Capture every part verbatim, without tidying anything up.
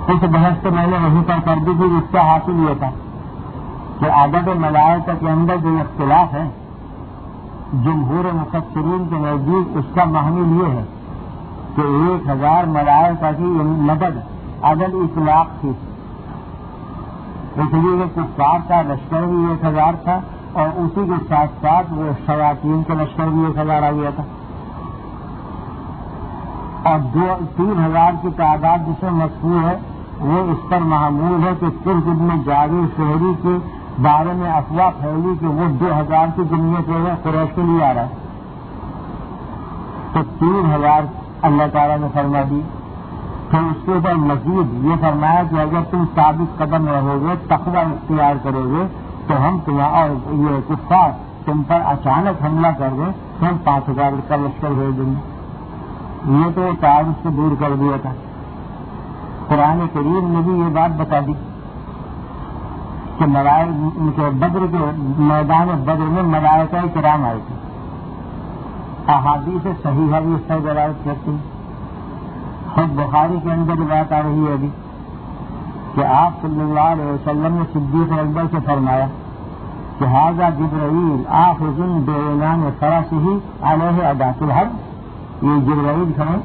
اس بحث تو میں نے وہیں پر کر دی تھی. اس کا حاصل یہ تھا کہ عدد ملائکہ کے اندر جو اختلاف ہے جمہور مفسرین کے نزدیک اس کا محمل یہ ہے کہ ایک ہزار ملائکہ کی مدد عدد اطلاق تھی. اس لیے کہ کفار کا لشکر بھی ایک ہزار تھا اور اسی کے ساتھ ساتھ وہ شیاطین کے لشکر بھی ایک ہزار آ گیا تھا. اور دو تین ہزار کی تعداد جس میں مذکور ہے وہ اس پر معمول ہے کہ صرف ابن جابر شہری کے بارے میں افواہ پھیلی کہ وہ دو ہزار کی جمعیت جو ہے قریش کے لیے آ رہا ہے. تو تین ہزار اللہ تعالیٰ نے فرما دی. پھر اس کے اوپر مزید یہ فرمایا کہ اگر تم ثابت قدم رہو گے تقوی اختیار کرو گے تو ہم تمہیں اور یہ کفار تم پر اچانک حملہ کر دیں تو ہم پانچ ہزار کا لشکر بھیج دیں گے. یہ تو تعارف سے دور کر دیا تھا. قرآن کریم نے بھی یہ بات بتا دی کہ ملائکہ بدر کے میدان بدر میں ملائکہ کرام آئے تھے. احادیث صحیحہ بھی اس پر دلالت کرتی ہیں. خود بخاری کے اندر بات آ رہی ہے ابھی کہ آپ صلی اللہ علیہ وسلم نے صدیق اکبر سے فرمایا کہ ھذا جبرائیل آخذ بعنان فرسہ علیہ اداۃ الحرب. یہ جبرائیل کھڑے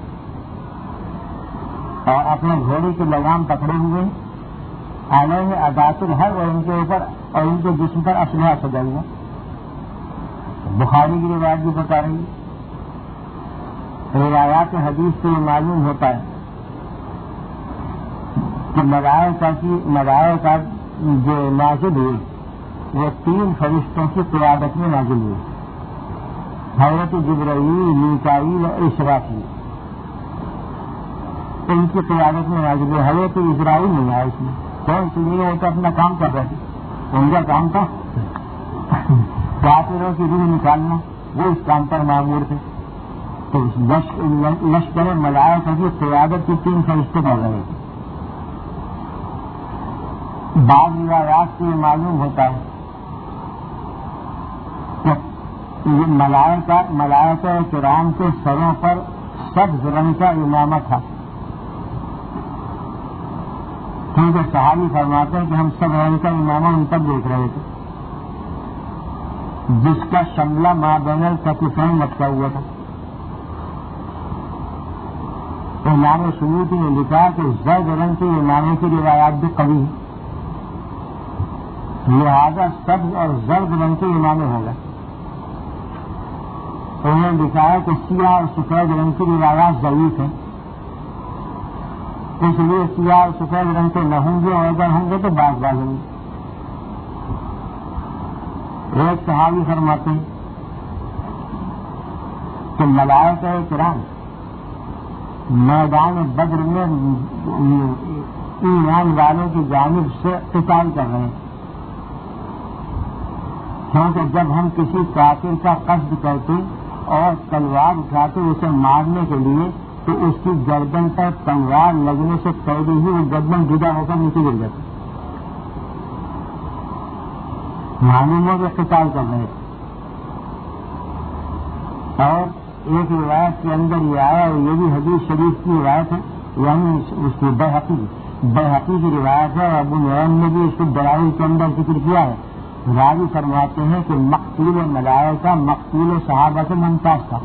اور اپنے گھوڑے کی لگام پکڑے ہوئے علیہ اداۃ الحرب اور ان کے اوپر اور ان کے جسم پر اسلحہ سجا ہوا. بخاری کی روایت بھی بتا رہی ہے. روایات حدیث سے یہ معلوم ہوتا ہے کہ ملائکہ کی ملائکہ جو نازل ہوئی وہ تین فرشتوں کی قیادت میں نازل ہوئی. حضرت جبرائیل، میکائیل اور اسرافیل ان کی قیادت میں نازل ہوئی. حضرت اسرائیل نہیں آیا اس میں کون سی نہیں. وہ تو اپنا کام کر رہے تھے. ان کا کام تھا کافروں کی روح نکالنا. وہ اس کام پر معمور تھے. تو لشکر ملائکہ کی قیادت کی تین فرشتے کر رہے تھے. بعض روایات سے یہ معلوم ہوتا ہے کہ یہ ملائکہ ملائکہ کرام کے سروں پر سبز رنگ کا امامہ تھا. کیونکہ صحابی فرماتے ہیں کہ ہم سب رنگ کا امامہ ان پر دیکھ رہے تھے جس کا شملہ ما بین الکتفین لٹکا ہوا تھا. امام سیوطی نے لکھا کہ زرد رنگ کے امامے کی روایات بھی قوی ہے. لہذا سبز اور زرد رنگ کے امامے ہوگا. انہوں نے لکھا ہے کہ سیاہ اور سفید رنگ کی روایات ضعیف ہیں. اس لیے سیاہ اور سفید رنگ کے نہ ہوں گے اور اگر ہوں گے تو باز باز ہوں گے. ایک صحابی فرماتے ہیں کہ ملائکہ کرام میدان بدر میں ایمان والوں کی جانب سے قتال کر رہے ہیں. کیونکہ جب ہم کسی کافر کا قصد کرتے اور تلوار اٹھاتے اسے مارنے کے لیے تو اس کی گردن پر تلوار لگنے سے پہلے ہی وہ گردن جدا ہو کر نیچے گر جاتی. معلوموں کے قتال کر رہے تھے. اور ایک روایت کے اندر یہ آیا اور یہ بھی حدیث شریف کی روایت ہے یعنی اس کی بیہقی بیہقی کی روایت ہے. اور ابو نعیم نے بھی اس کو دلائل کے اندر ذکر کیا ہے. راوی فرماتے ہیں کہ مقتول ملائکہ مقتول صحابہ سے ممتاز تھا.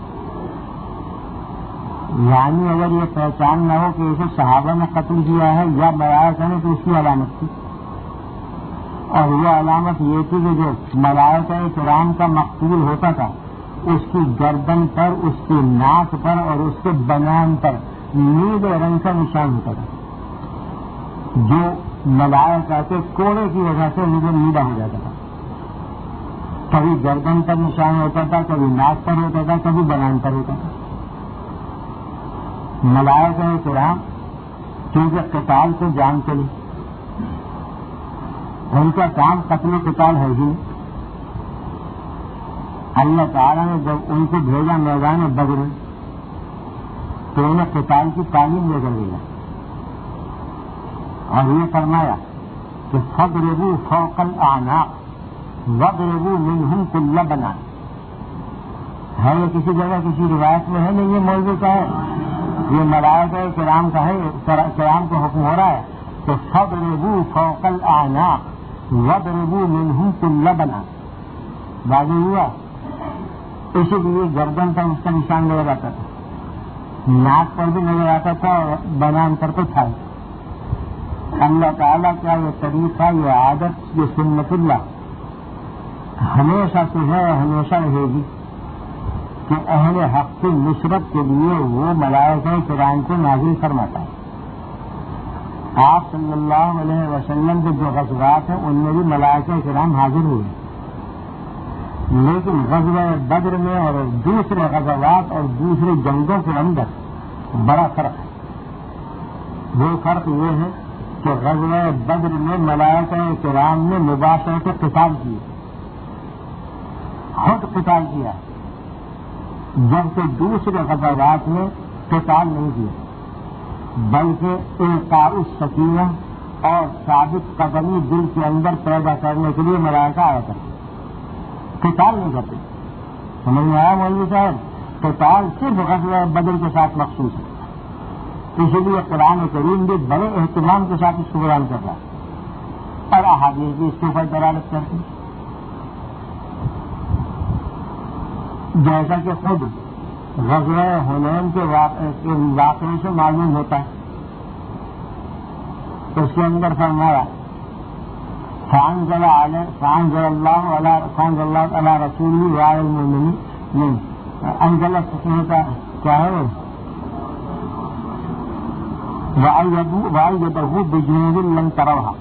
یعنی اگر یہ پہچان نہ ہو کہ اسے صحابہ نے قتل کیا ہے یا ملائکہ نے تو اس کی علامت تھی. اور وہ علامت یہ تھی کہ جو ملائکہ کرام کا مقتول ہوتا تھا اس کی گردن پر، اس کی ناک پر اور اس کے بنان پر نیلے رنگ کا نشان ہوتا تھا جو ملائکہ کے کوڑے کی وجہ سے مجھے نیلا ہو جاتا تھا. کبھی گردن پر نشان ہوتا تھا، کبھی ناک پر ہوتا تھا، کبھی بنان پر ہوتا تھا. ملائکہ کرام کیونکہ قتال کو جان چلی، ان کا کام قتل و قتال ہے ہی. اللہ تعالیٰ نے جب ان کو بھیجا میدان بدر تو انہیں قتال کی تعلیم دے کر دیا اور یہ فرمایا کہ فضربوا فوق الاعناق واضربوا منهم كل بنان. ہے یہ کسی جگہ کسی روایت میں ہے نہیں، یہ موضوع کا ہے. یہ ملائکہ کرام کا ہے، کرام کو حکم ہو رہا ہے کہ فاضربوا فوق الاعناق واضربوا منهم كل بنان، واضح ہوا؟ اسی لیے گردن پر اس کا نشان لگا جاتا تھا، ناک پر بھی نظر آتا تھا اور بنان پر تو تھا۔ اللہ تعالیٰ کا یہ طریقہ، یہ عادت، یہ سنت اللہ ہمیشہ سے ہے اور ہمیشہ رہے گی کہ اہل حق کی نصرت کے لیے وہ ملائکہ کرام کو نازل فرماتا ہے۔ آپ صلی اللہ علیہ وسلم کے جو غزوات ہیں ان میں بھی ملائکہ کرام حاضر ہوئے، لیکن غزوہ بدر میں اور دوسرے غزوات اور دوسری جنگوں کے اندر بڑا فرق ہے۔ وہ فرق یہ ہے کہ غزوہ بدر میں ملائکہ کرام نے مباشرت قتال کیے، خود قتال کیا، جبکہ دوسرے غزوات میں قتال نہیں کیا، بلکہ القاء السکینہ اور ثابت قدمی دل کے اندر پیدا کرنے کے لیے ملائکہ آیا کرتے، قتال نہیں کرتے۔ سمجھ میں آیا مولوی صاحب؟ قتال صرف غزوہ بدر کے ساتھ مخصوص ہے، اسی لیے قرآن کریم بھی بڑے اہتمام کے ساتھ اس کو بیان کر رہا ہے اور احادیث بھی اس کے اوپر دلالت کرتی ہے، جیسا کہ خود غزوہ حنین کے واقعے سے معلوم ہوتا ہے۔ اس کے اندر فرمایا فانزل اللہ علی رسولہ وعلی المؤمنین، نہیں انزل کا کیا ہے وہ وَأَيَّدَهُ بِجُنُودٍ لَمْ تَرَوْهَا،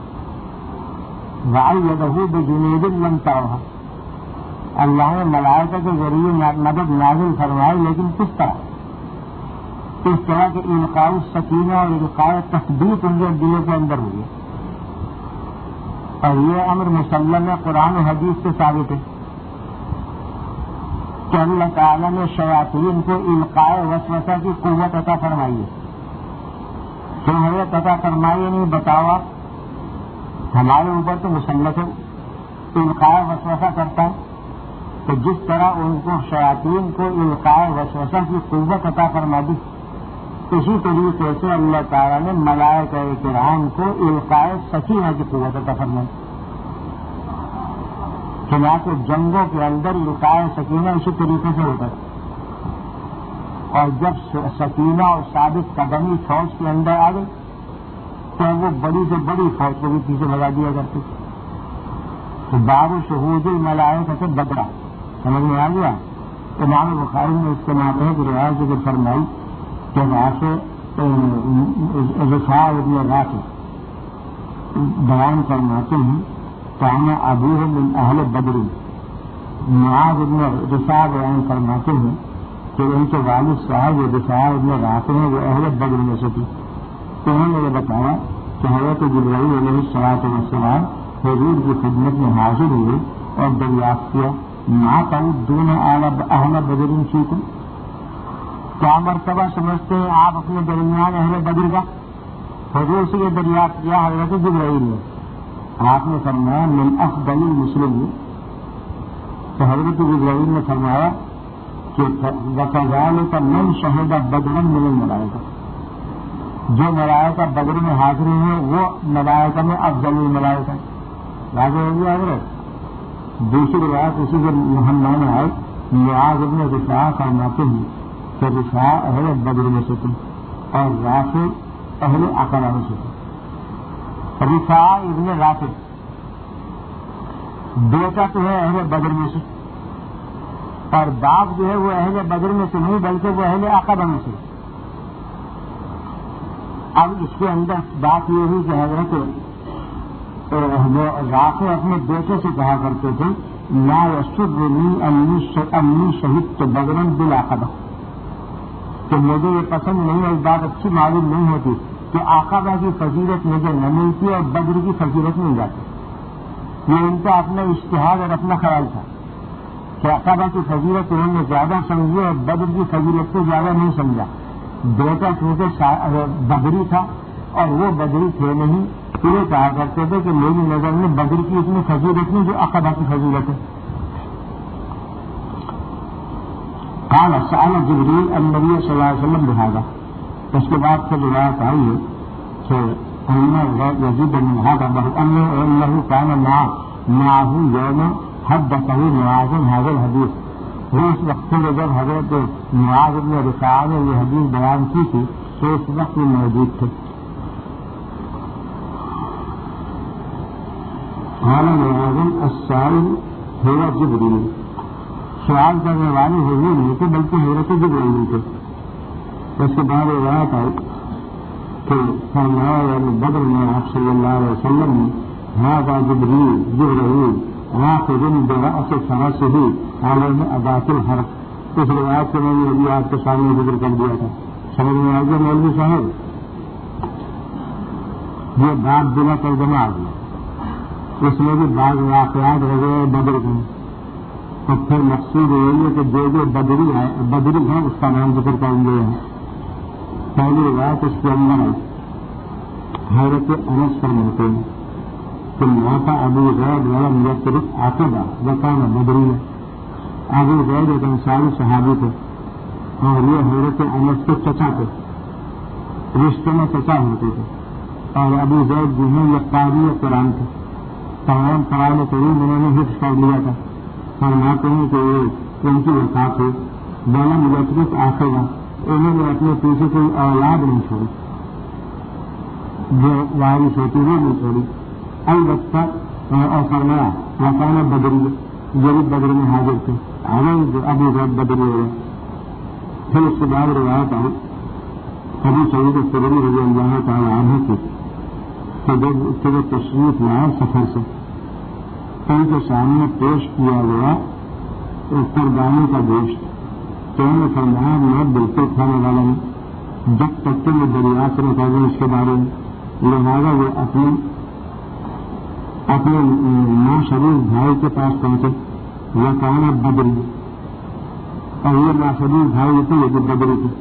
وَأَيَّدَهُ بِجُنُودٍ لَمْ تَرَوْهَا، اللہ نے ملائکہ کے ذریعے مدد نازل فرمائی، لیکن کس طرح؟ اس طرح کہ القاء السکینہ اور القاء تثبیت ان کے دلوں کے اندر ہوئی، اور یہ امر مسلم قرآن و حدیث سے ثابت ہے کہ اللہ تعالیٰ نے شیاطین کو القاء وسوسہ کی قوت عطا فرمائی ہے۔ حضرت عطا فرمائی نہیں بتاوا، ہمارے اوپر تو مسلط ہے، القاء وسوسہ کرتا ہے، تو جس طرح ان کو شیاطین کو القاء وسوسہ کی قوت عطا فرما دی، اسی طریقے سے اللہ تعالیٰ نے ملائکہ کرام کو القاء سکینہ کی قوت عطا فرمائی۔ چنانچہ جنگوں کے اندر القاء سکینہ اسی طریقے سے ہوتا ہے، اور جب سکینہ اور ثابت قدمی فوج کے اندر آ گئی تو وہ بڑی سے بڑی فوج کو بھی پیچھے لگا دیا کرتی تھی۔ تو باب شہود الملائکہ سے بدرا سمجھ میں آ گیا۔ امام بخاری نے اس کے نام کی روایت ذکر فرمائی کہ رافع رفاع ابن رافع بیان فرماتے ہیں کان ابوہ من اہل بدر، معاذ ابن رفاع بیان فرماتے ہیں کہ ان کے والد صاحب رفاع ابن رافع ہیں، وہ اہل بدر میں سے تھی۔ تو انہوں نے یہ بتایا کہ حضرت جبرائیل علیہ الصلوۃ والسلام حضور کی خدمت میں حاضر ہوئے اور دریافت کیا ما تعدون اہل بدر فیکم، کیا مرتبہ سمجھتے ہیں آپ اپنے درمیان اہل بدر کا؟ حضور سے یہ دریافت کیا حضرت جبرائیل نے، آپ نے فرمایا من افضل المسلمین، تو حضرت جبرائیل نے فرمایا کہ وَكَذَلِكَ مَنْ شَهِدَ بَدْرًا مِنَ الْمَلَائِكَةِ، جو ملائکہ بدر میں حاضر ہیں وہ ملائکہ میں افضل الملائکہ واضح ہو گیا حضرت۔ دوسری روایت اسی کے محمد میں آئے معاذ ابن رفاع فرماتے ہیں کہ رفاع اہل بدر میں سے تھے اور رافع اہل عقبہ میں سے تھے۔ رفاع ابن رافع بیٹا تو ہے اہل بدر میں سے، اور باپ جو ہے وہ اہل بدر میں سے نہیں بلکہ وہ اہل عقبہ میں سے۔ اب اس کے اندر بات یہ ہوئی کہ حضرت رافع اپنے بیٹے سے کہا کرتے تھے لا یسرنی انی شہدت بدرا بالعقبہ، کہ مجھے یہ پسند نہیں اور بات اچھی معلوم نہیں ہوتی کہ عقبہ کی فضیلت مجھے نہ ملتی اور بدر کی فضیلت مل جاتی۔ یہ ان کا اپنا اشتہاد اور اپنا خیال تھا کہ عقبہ کی فضیلت انہوں نے زیادہ سمجھی اور بدر کی فضیلت کو زیادہ نہیں سمجھا۔ بیٹا چونکہ بدری تھا اور وہ بدری تھے نہیں، تو یہ کہا کرتے تھے کہ میری نظر میں بدر کی اتنی فضیلت نہیں جو عقبہ کی فضیلت ہے۔ قال سأل جبریل النبی صلی اللہ علیہ وسلم بهذا. اس کے بعد پھر روایت آئی ہے کہ يزيد من هذا أنه كان معه يوم حدثه معاذ هذا الحديث. وہ اس وقت میں جب حضرت معاذ بن رفاعہ نے یہ حدیث بیان کی تھی تو اس وقت میں موجود تھے. قال معاذ السائل هو جبريل. سوال کرنے والے حضور نہیں تھے بلکہ حضرت جبرائیل تھے. اس کے بعد روایت آئی کہ فرمایا یعنی بدر میں آپ صلی اللہ علیہ وسلم نے هذا جبريل جبرائیل آخذ برأس فرسه علیہ اداۃ الحرب. اس روایت سے میں نے ابھی آپ کے سامنے ذکر کر دیا تھا. سمجھ میں آ گیا مولوی صاحب؟ یہ بات بلا ترجمہ آ گیا. اس میں بھی بعض واقعات ہو گئے بدر کے. تو پھر مقصود یہی ہے کہ جو جو بدری ہے بدری ہے اس کا نام ذکر کریں گے. پہلی روایت اس کے اندر ہے حضرت انس فرماتے ہیں کہ موقع ابو زید ولم یترک عقبہ وکان بدری ہے. ابو زید ایک انصاری صحابی تھے اور یہ حضرت انس کے چچا تھے. رشتے میں چچا ہوتے تھے. اور ابو زید جو ہے یہ قاری قرآن تھے. تمام قرآن کریم انہوں نے حفظ کر لیا تھا. فرماتے ہیں کہ ان کی وفات ہوئی ولم یترک عقبہ. انہوں نے اپنے پیچھے کوئی اولاد نہیں چھوڑی جو وارث ہوتی وہ نہیں چھوڑی. البتہ اور فرمایا مکانہ بدری یہ بدر میں حاضر تھے. ابو زید بدری ہو گئے. پھر اس کے بعد روایت آئی ابو سعید خدری رضی اللہ تعالیٰ عنہ کی کہ جب اس کے تشریف لائے سفر سے ان کے سامنے پیش کیا گیا قربانی کا گوشت. تو انہوں نے فرمایا میں بالکل کھانے والا ہوں جب تک کہ میں دریا سے نکال دوں اس کے بارے میں. لہٰذا وہ اپنے اپنے ناشریف بھائی کے پاس پہنچے. وہ کہنا بدری اور یہ ناشریف بھائی تھے یہ بدری تھے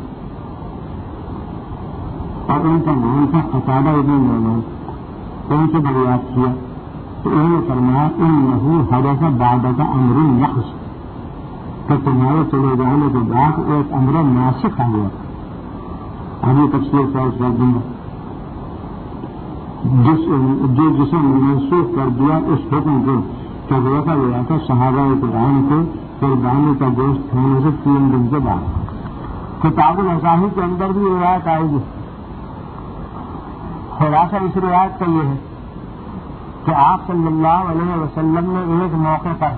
اور ان کا نام تھا قتادہ ابن نعمان. ان سے دریافت کیا تو انہوں نے فرمایا انہ حدث بعدک امر نحس کہ تمہارے چلے جانے کے بعد ایک امر ناسخ آ گیا. ابھی تفصیل سے کر دوں گا جس جو جسے منسوخ کر دیا اس حکم کو کہ روکا گیا تھا صحابہ کرام کو قربانی کا گوشت کھانے سے تین دن کے بعد. کتاب الحصاحی کے اندر بھی روایت آئے گی. خلاصہ اس روایت کا یہ ہے کہ آپ صلی اللہ علیہ وسلم نے ایک موقع پر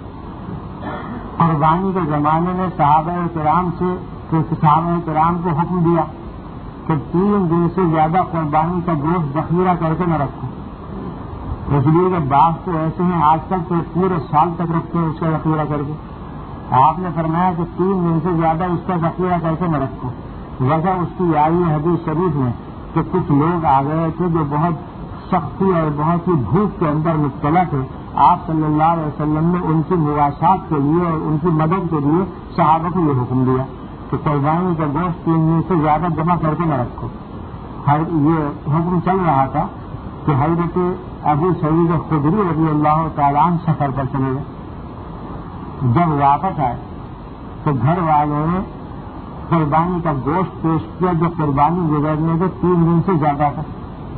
قربانی کے زمانے میں صحابہ کرام سے صحابہ کرام کو حکم دیا کہ تین دن سے زیادہ قربانی کا گوشت ذخیرہ کر کے نہ رکھو. اس لیے کہ بعض تو ایسے ہیں آج تک تو پورے سال تک رکھتے ہیں اس کا ذخیرہ کر کے. آپ نے فرمایا کہ تین دن سے زیادہ اس کا ذخیرہ کر کے نہ رکھو. وجہ اس کی آئی حدیث شریف میں کہ کچھ لوگ آ گئے تھے جو بہت سختی اور بہت ہی بھوک کے اندر مبتلا تھے. آپ صلی اللہ علیہ وسلم نے ان کی مواسات کے لیے اور ان کی مدد کے لیے صحابہ کو یہ حکم دیا کہ قربانی کا گوشت تین دن سے زیادہ جمع کر کے نہ رکھو. ہر یہ حکم چل رہا تھا کہ حضرت ابو سعید خدری رضی اللہ تعالیٰ عنہ سفر پر چلے گئے. جب واپس آئے تو گھر والوں نے قربانی کا گوشت پیش کیا جو قربانی گزرنے کے تین دن سے زیادہ تھا.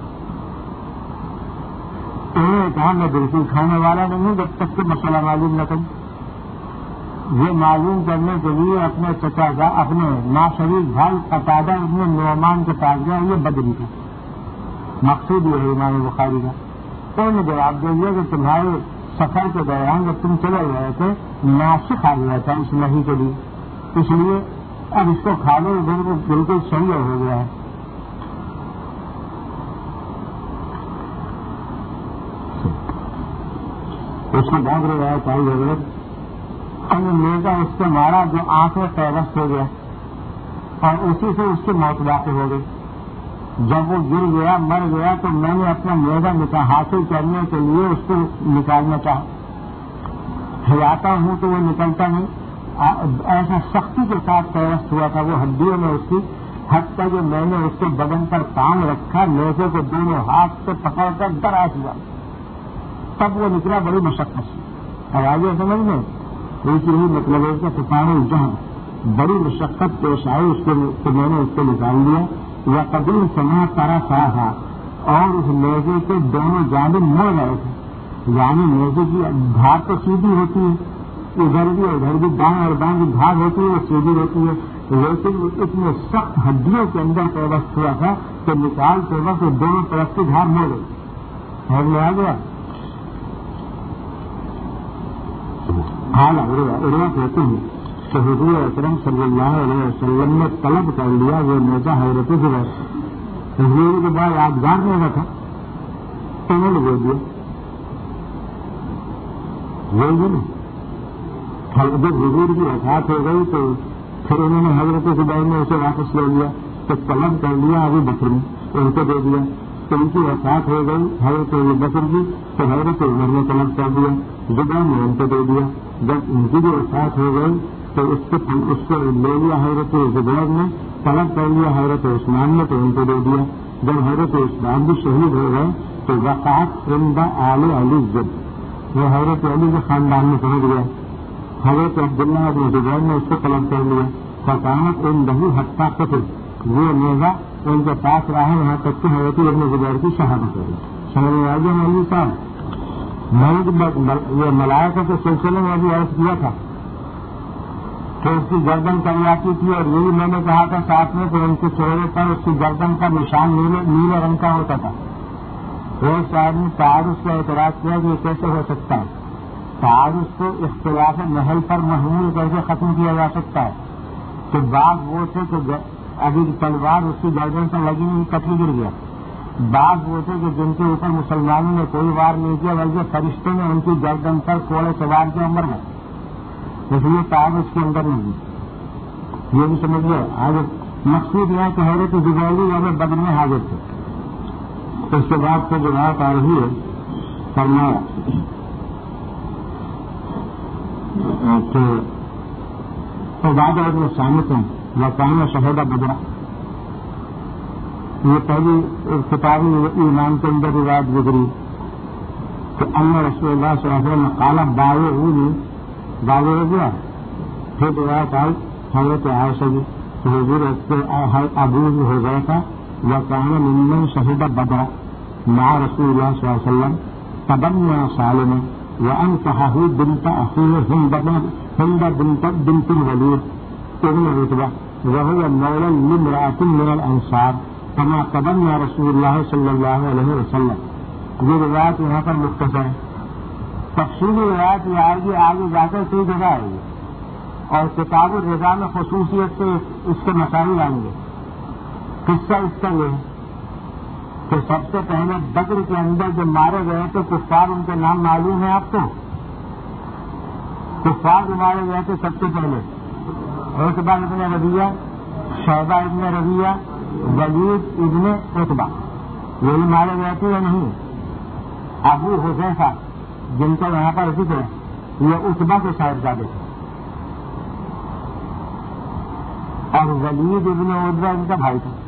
انہوں نے کہا میں بالکل کھانے والا نہیں ہوں جب تک کہ مسئلہ معلوم نہ کروں. یہ معلوم کرنے کے لیے اپنے چچا کا اپنے ناشریف بھائی قتادہ ابن نعمان کے پاس گیا. یہ بدری تھا. مقصود یہ ہے امام بخاری کا. تو انہوں نے جواب دے دیا کہ تمہارے سفر کے دوران جب تم چلے گئے تھے ناسخ آ گیا تھا اس مہی کے لیے اس لیے اب اس کو کھا لو بالکل صحیح ہو گیا ہے. اس کے بعد روایت آئی حضرت نیزا اس سے مارا جو آنکھ میں پیوست ہو گیا اور اسی سے اس کی موت واقع ہو گئی. جب وہ گر گیا مر گیا تو میں نے اپنا نیزا حاصل کرنے کے لیے اس کو نکالنا چاہا. ہلاتا ہوں تو وہ نکلتا نہیں. ایسا سختی کے ساتھ پیوست ہوا تھا وہ ہڈیوں میں اس کی حتیٰ کہ میں نے اس کے بدن پر تان رکھا نیزے کو دونوں ہاتھ سے پکڑ کر ڈرا دیا تب وہ نکلا بڑی مشقت سے. اور آگے سمجھ میں ایک یہی مطلب ہے کہ پکانے جہاں بڑی مشقت پیش آئی اس کے تو میں نے اس کو نکال دیا. یا قدیم سما کرا سا اور اس نیزے کے دونوں جانب مڑ رہے تھے. یعنی نیزے کی دھار تو سیدھی ہوتی ہے, ادھر بھی ادھر بھی دائیں اور بائیں کی دھار ہوتی ہے, وہ سیدھی ہوتی ہے, لیکن اتنے سخت ہڈیوں کے اندر پیوست ہوا تھا کہ نکالتے وقت دونوں طرف کی دھار مڑ گئی. اور میں آ گیا حال عروہ کہتے ہیں کہ حضور اکرم صلی اللہ علیہ وسلم نے طلب کر لیا وہ نیزہ حضرت زبیر. حضور کے بعد یادگار نیزہ تھا تو انہوں نے دے دیا. جب حضور کی وفات ہو گئی تو پھر انہوں نے حضرت زبیر نے اسے واپس لے لیا تو طلب کر لیا ابو بکر نے, ان کو دے دیا. تو ان کی وفات ہو گئی حضرت ابو بکر کی تو حضرت عمر نے طلب کر دیا, زبیر نے ان کو دے دیا. جب ان کی بھی وفات ہو گئی تو اس کو اس کو لے لیا حضرت زبیر نے, طلب کر لیا حضرت عثمان نے تو ان کو دے دیا. جب حضرت عثمان بھی شہید ہو گئے تو وقعت عند آل علی زد, وہ حضرت علی کے خاندان میں پہنچ گیا. حضرت عبداللہ ابن زبیر نے اس کو طلب کر لیا. فقامت عندہ حتی قتل, وہ نیزہ ان کے پاس رہا یہاں تک کہ حضرت ابن زبیر کی شہادت ہو گئی. سمجھ میں آ گیا مولوی صاحب؟ یہ ملائکہ کے سلسلے میں ابھی عرض کیا تھا کہ اس کی گردن کر جاتی تھی, اور یہی میں نے کہا تھا ساتھ میں کہ ان کے چہرے پر اس کی گردن کا نشان نیلے نیلے رنگ کا ہوتا تھا. ایک صاحب نے تعارف کا اعتراض کیا کہ یہ کیسے ہو سکتا ہے؟ تعارف کو اختلاف محل پر محمول کر کے ختم کیا جا سکتا ہے. کہ بعض وہ تھے کہ ابھی تلوار اس کی گردن پر لگی نہیں, کٹی گر گیا. بعض وہ تھے کہ جن کے اوپر مسلمانوں نے کوئی وار نہیں کیا بلکہ فرشتوں نے ان کی گردن پر کوڑے سوار کے اندر گئے, اس لیے تعارف اس کے اندر نہیں. یہ بھی سمجھیے. آج مقصود یہ ہے کہ حضرت زبیر ہمیں بدر میں حاضر تھے. اس کے بعد سے جو بات آ رہی ہے فرمایا کہ بعد ابن سامت ہیں وقان شہیدہ بدرہ. یہ پہلی کتابی ایمان کے اندر روایت گزری کہ ان رسول اللہ صلی اللہ علیہ وسلم قال باوے ہوئی باوے ہو گیا. پھر روایت آئی حضرت عائشہ کی کہ حضور ابو ہو گیا تھا وقان ممن شہیدہ بدرہ مع رسول اللہ صلی اللہ علیہ وسلم تبنى سالما وانكحه بنت اخيه هند بنت بنت الوليد ابن عتبہ وهو مولى لامرأة من الانصار كما تبنى رسول الله صلی اللہ علیہ وسلم. یہ روایت یہاں پر مختصر ہے. تفصیلی روایت یہ آئے گی آگے جا کر کئی جگہ آئے گی, اور کتاب الرضا میں خصوصیت سے اس کے مسائل آئیں گے. قصہ اس کا یہ ہے کہ سب سے پہلے بدر کے اندر جو مارے گئے تو کفار ان کے نام معلوم ہے آپ کو. کفار جو مارے گئے تھے سب سے پہلے عتبہ ابن ربیعہ, شیبہ ابن ربیعہ, ولید ابن عتبہ, یہی مارے گئے تھے یا نہیں؟ ابو حذیفہ جن کا یہاں پر ذکر ہے یہ عتبہ کے صاحبزادے تھے, اور ولید ابن عتبہ ان کا بھائی تھا.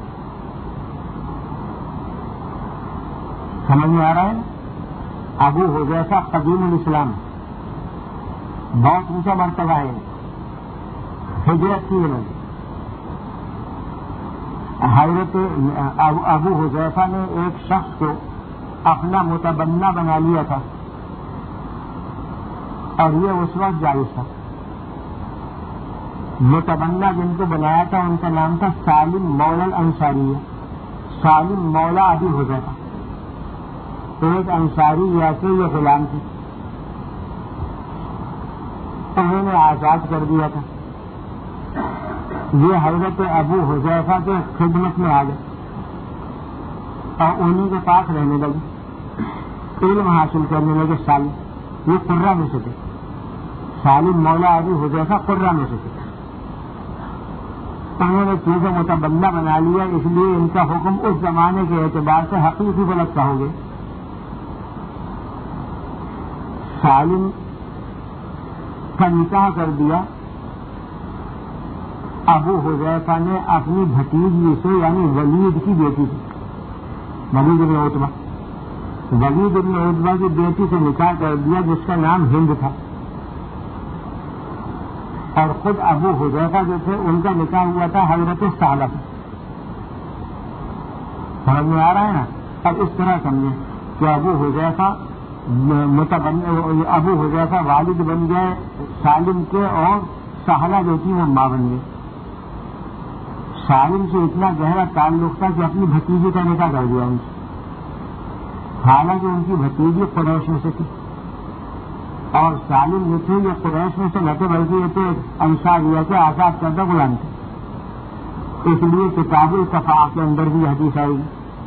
سمجھ میں آ رہا ہے؟ ابو حذیفہ قدیم الاسلام, بہت اونچا مرتبہ ہے, ہجرت کی انہوں نے. حضرت ابو حذیفہ نے ایک شخص کو اپنا متبنہ بنا لیا تھا, اور یہ اس وقت جائز تھا. متبنہ جن کو بنایا تھا ان کا نام تھا سالم مولا الانصاری, سالم مولا ابو حذیفہ. ایک انصاری ایسے یہ غلام تھے, انہوں نے آزاد کر دیا تھا. یہ حضرت ابو حذیفہ کے خدمت میں آ گئے اور انہیں کے پاس رہنے لگے, علم حاصل کرنے لگے. سالم یہ قرہ میں سے تھے, سالم مولا ابو حذیفہ قرہ میں سے تھے. انہوں نے چیزیں متبنہ بنا لیا, اس لیے ان کا حکم اس زمانے کے اعتبار سے حقیقی غلط کہو گے. سالم کا نکاح کر دیا ابو حذیفہ نے اپنی بھتیجی سے, یعنی ولید کی بیٹی تھی, ولید بن عتبہ. ولید بن عتبہ کی بیٹی سے نکاح کر دیا جس کا نام ہند تھا. اور خود ابو حذیفہ جو تھے ان کا نکاح ہوا تھا حضرت سہلہ سے. سمجھ میں آ رہا ہے نا؟ اب اس طرح سمجھیں کہ ابو حذیفہ ابو حذیفہ والد بن گئے سالم کے، اور سہلہ جو تھی وہ ماں بن گئی. سالم سے اتنا گہرا تعلق تھا کہ اپنی بھتیجی کا نکاح کر دیا ان سے، حالانکہ ان کی بھتیجی قریش میں سے تھی، اور سالم جو تھے یہ قریش میں سے نہ تھے بلکہ یہ تھے انصاریہ کے آزاد کردہ غلام تھے. اس لیے کتاب الکفاء کے اندر بھی حدیث آئی.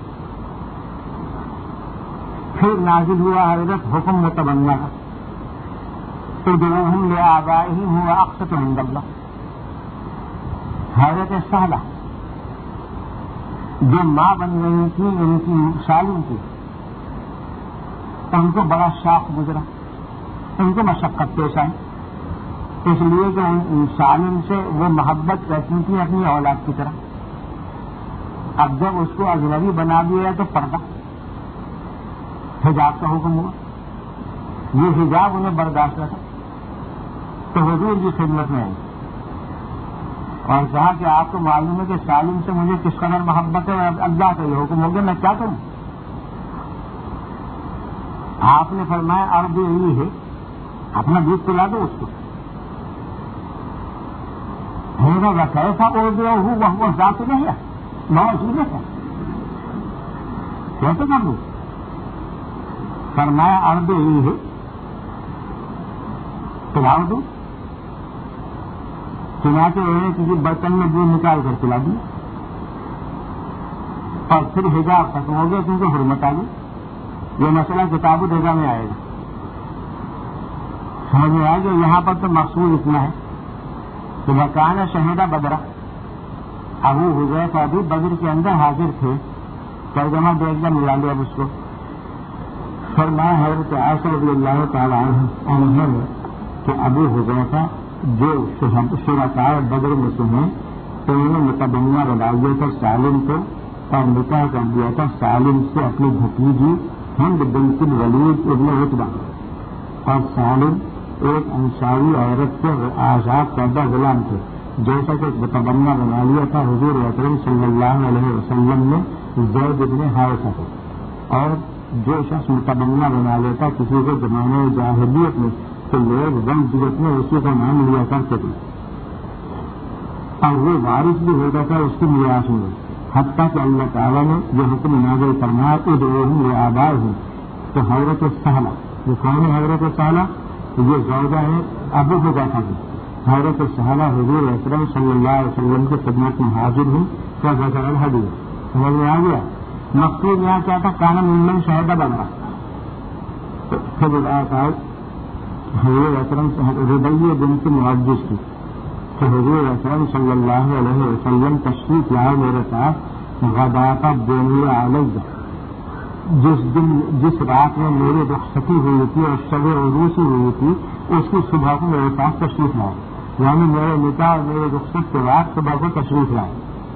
پھر نازل ہوا حضرت حکم متبنہ کا، ادعوہم لآبائہم ہوا اقسط عند اللہ. حضرت سہلہ جو ماں بن گئی تھی ان کی سالم کی، ان کو بڑا شوق گزرا، ان کو مشقت پیش آئی، اس لیے کہ سالم سے وہ محبت کرتی تھی اپنی اولاد کی طرح. اب جب اس کو اجنبی بنا دیا تو پردہ حجاب کا حکم ہوا. یہ حجاب انہیں برداشت رکھا تو حضور کی خدمت میں آئی اور کہا کہ آپ کو معلوم ہے کہ سالم سے مجھے کس قدر محبت ہے، اللہ کا یہ حکم ہو گیا، میں کیا کروں؟ آپ نے فرمایا عرض یہی ہے اپنا دودھ پلا دو اس کو. ہوگا کیسا اور دیا ہوں وہ ذات نہیں ہے نو چیزیں ہے کیسے کر دوں؟ فرمایا عرض یہی ہے پلاؤ دو. چنانچہ انہوں نے کسی برتن میں دودھ نکال کر پلا دیا اور پھر حجاب ختم ہو گیا کیونکہ حرمت آ گئی. یہ مسئلہ کتاب الرضا میں آئے گا. سمجھ میں آئے گا. یہاں پر تو مقصود اتنا ہے کہ مکان شہیدہ بدرہ، ابو حذیفہ بھی بدر کے اندر حاضر تھے. ترجمہ دیکھ کر ملا لیا اب اس کو. فرمایا حضرت عائشہ رضی اللہ تعالی عنہ نے کہ ابو حذیفہ جو شرکاء بدر میں سے ہیں انہوں نے متبنہ بنا دیا تھا سالم کو اور نکاح کر دیا تھا سالم سے اپنی بھتیجی ہند بنت الولید ابن عتبہ. اور سالم ایک انصاری عورت سے آزاد کردہ غلام تھے، جیسا کہ متبنہ بنا لیا تھا حضور اکرم صلی اللہ علیہ وسلم نے زید بن حارثہ کو. اور جو شخص متبنہ بنا لیتا کسی کو زمانے جاہلیت میں تو لوگ غم جگت میں اسی کا نام لیا کرتے تھے اور وہ وارث بھی ہوتا تھا اس کی میراث میں. حتیٰ کہ اللہ تعالیٰ نے یہ حکم نازل فرمایا ادعوہم لآبائہم. تو حضرت سہلہ یہ کون ہے؟ حضرت سہلہ یہ زوجہ ہے ابو حذیفہ کی. حضرت سہلہ حضور اکرم صلی اللہ علیہ وسلم کی خدمت میں حاضر ہوں کیا ذکر الحدیث. سمجھ میں آ گیا؟ مقصود یہاں کیا تھا؟ کانا ممن شہیدہ بنا. پھر روایت آئی حضور اکرم ربیہ بنت معجز کی کہ حضور اکرم صلی اللہ علیہ وسلم تشریف لائے میرے پاس غداۃ بینی علیہ. جس دن جس رات میں میری رخصتی ہوئی تھی اور شب عروسی ہوئی تھی اس کی صبح کو میرے پاس تشریف لائے، یعنی میرے نکاح اور میرے رخصت کے بعد صبح کو تشریف لائے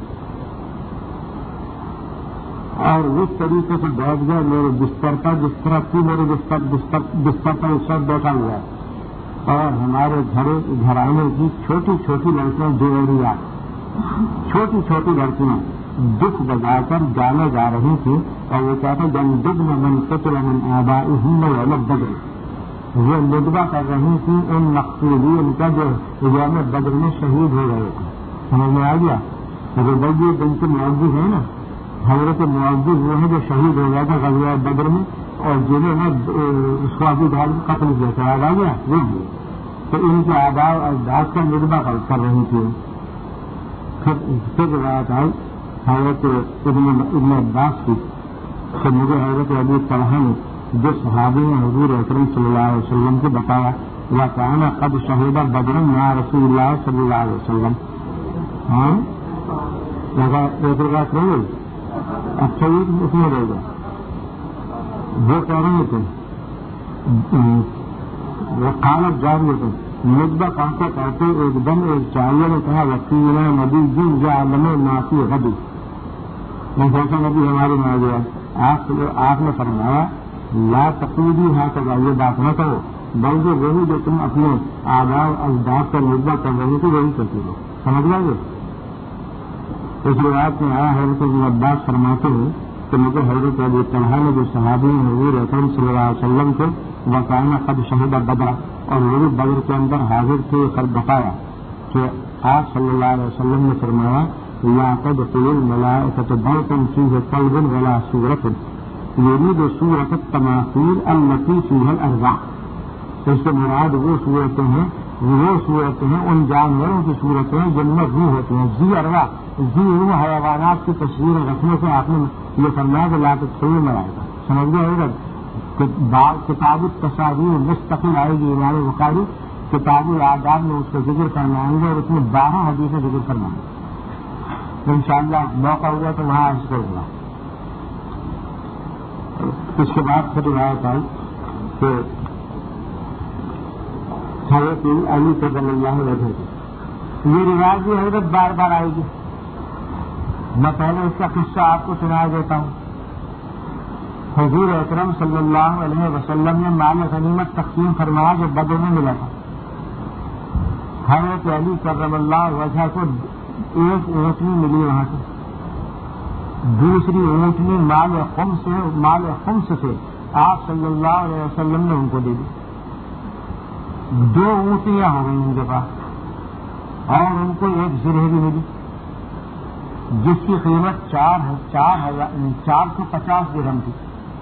اور اس طریقے سے بیٹھ گئے میرے بستر پر جس طرح کی میرے بستر بستر پر اس وقت بیٹھا ہوا ہے. اور ہمارے گھر گھرانے کی چھوٹی چھوٹی لڑکیاں جوہریات چھوٹی چھوٹی لڑکیاں دکھ بجا کر جانے جا رہی تھی اور وہ کہتے جن دگن من قتل من آبائہم یوم بدر. وہ ندبہ کر رہی تھی ان مقتولین کا جو یوم بدر میں شہید ہو گئے تھے. سمجھ میں آ گیا؟ ربیہ بنت معجز ہے نا، حضرت معجز وہ ہے جو شہید ہو گیا تھا غزوہ بدر میں اور جنہوں نے اس کو ابھی ڈال قتل کیا تھا. یاد آ گیا؟ تو ان کے آباء اور اجداد کا ندبہ کر رہی تھی. پھر روایت آئی حضرت ابن عباس کی کہ مجھے حضرت ابی طلحہ نے جو صحابی نے حضور اکرم صلی اللہ علیہ وسلم کو بتایا وَكَانَ قَدْ شَهِدَ بَدْرًا مَعَ رَسُولِ اللَّهِ صلی اللہ علیہ وسلم. ہاں ایک روایت رہ گئی. اچھا یہ اس میں رہ گیا. وہ کہہ رہے تھے وہ قالت جاری تھے ندبہ کہتے کہتے ایک دم ایک چاہیے نے کہا وکیل نبی جن جعلم ناسی غدی. میں سوچا نبی ہمارے میں آ گیا. آپ نے فرمایا لا تقودی ہاں کہ یہ بات نہ کرو بلکہ وہی جو تم اپنے آداب اجداد کا مدعا کر رہے تھے وہی کرتے ہو. سمجھ گئے گے؟ اس روایت میں آیا حضرت ابن عباس فرماتے ہیں کہ مجھے حضرت ابو طلحہ نے جو صحابی حضور اکرم صلی اللہ علیہ وسلم کے وکانہ قد شہد بدر اور وہ بھی بدر کے اندر حاضر تھے، خط بتایا کہ آپ صلی اللہ علیہ وسلم نے فرمایا لا تدخل الملائکۃ بیتا فیہ کلب ولا صورۃ یرید صورۃ التماثیل التي فیہا الارواح. اس سے مراد وہ صورتیں ہیں وہ صورتیں ہیں ان جانوروں کی صورتیں ہیں جن میں روح ہوتی ہیں. زی ارواح زی روح حیوانات کی تصویریں رکھنے سے آپ نے یہ فرمایا کہ لا تدخل الملائکۃ. سمجھ گئے ہوگا؟ کتاب التصاویر مستقل آئے گی امام بخاری کتاب الآداب میں اس کا ذکر فرمائیں گے اور اس میں بارہ حدیثیں ذکر فرمائیں گے. ان شاء اللہ موقع ہوگا تو وہاں عرض کروں گا. اس کے بعد پھر روایت آئی کہ حضرت علی کرم اللہ وجہ یہ روایت بھی حضرت بار بار آئے گی. میں پہلے اس کا قصہ آپ کو سنا دیتا ہوں. حضور اکرم صلی اللہ علیہ وسلم نے مال غنیمت تقسیم فرمایا جو بدر میں ملا تھا. حضرت علی کرم اللہ وجہ کو ایک اونٹنی ملی وہاں سے، دوسری اونٹنی مال خمس سے مال خمس سے آپ صلی اللہ علیہ وسلم نے ان کو دے دی. دو اونٹیاں ہو گئی ان کے پاس اور ان کو ایک زرہ بھی ملی جس کی قیمت چار چار ہزار چار سو پچاس درہم تھی.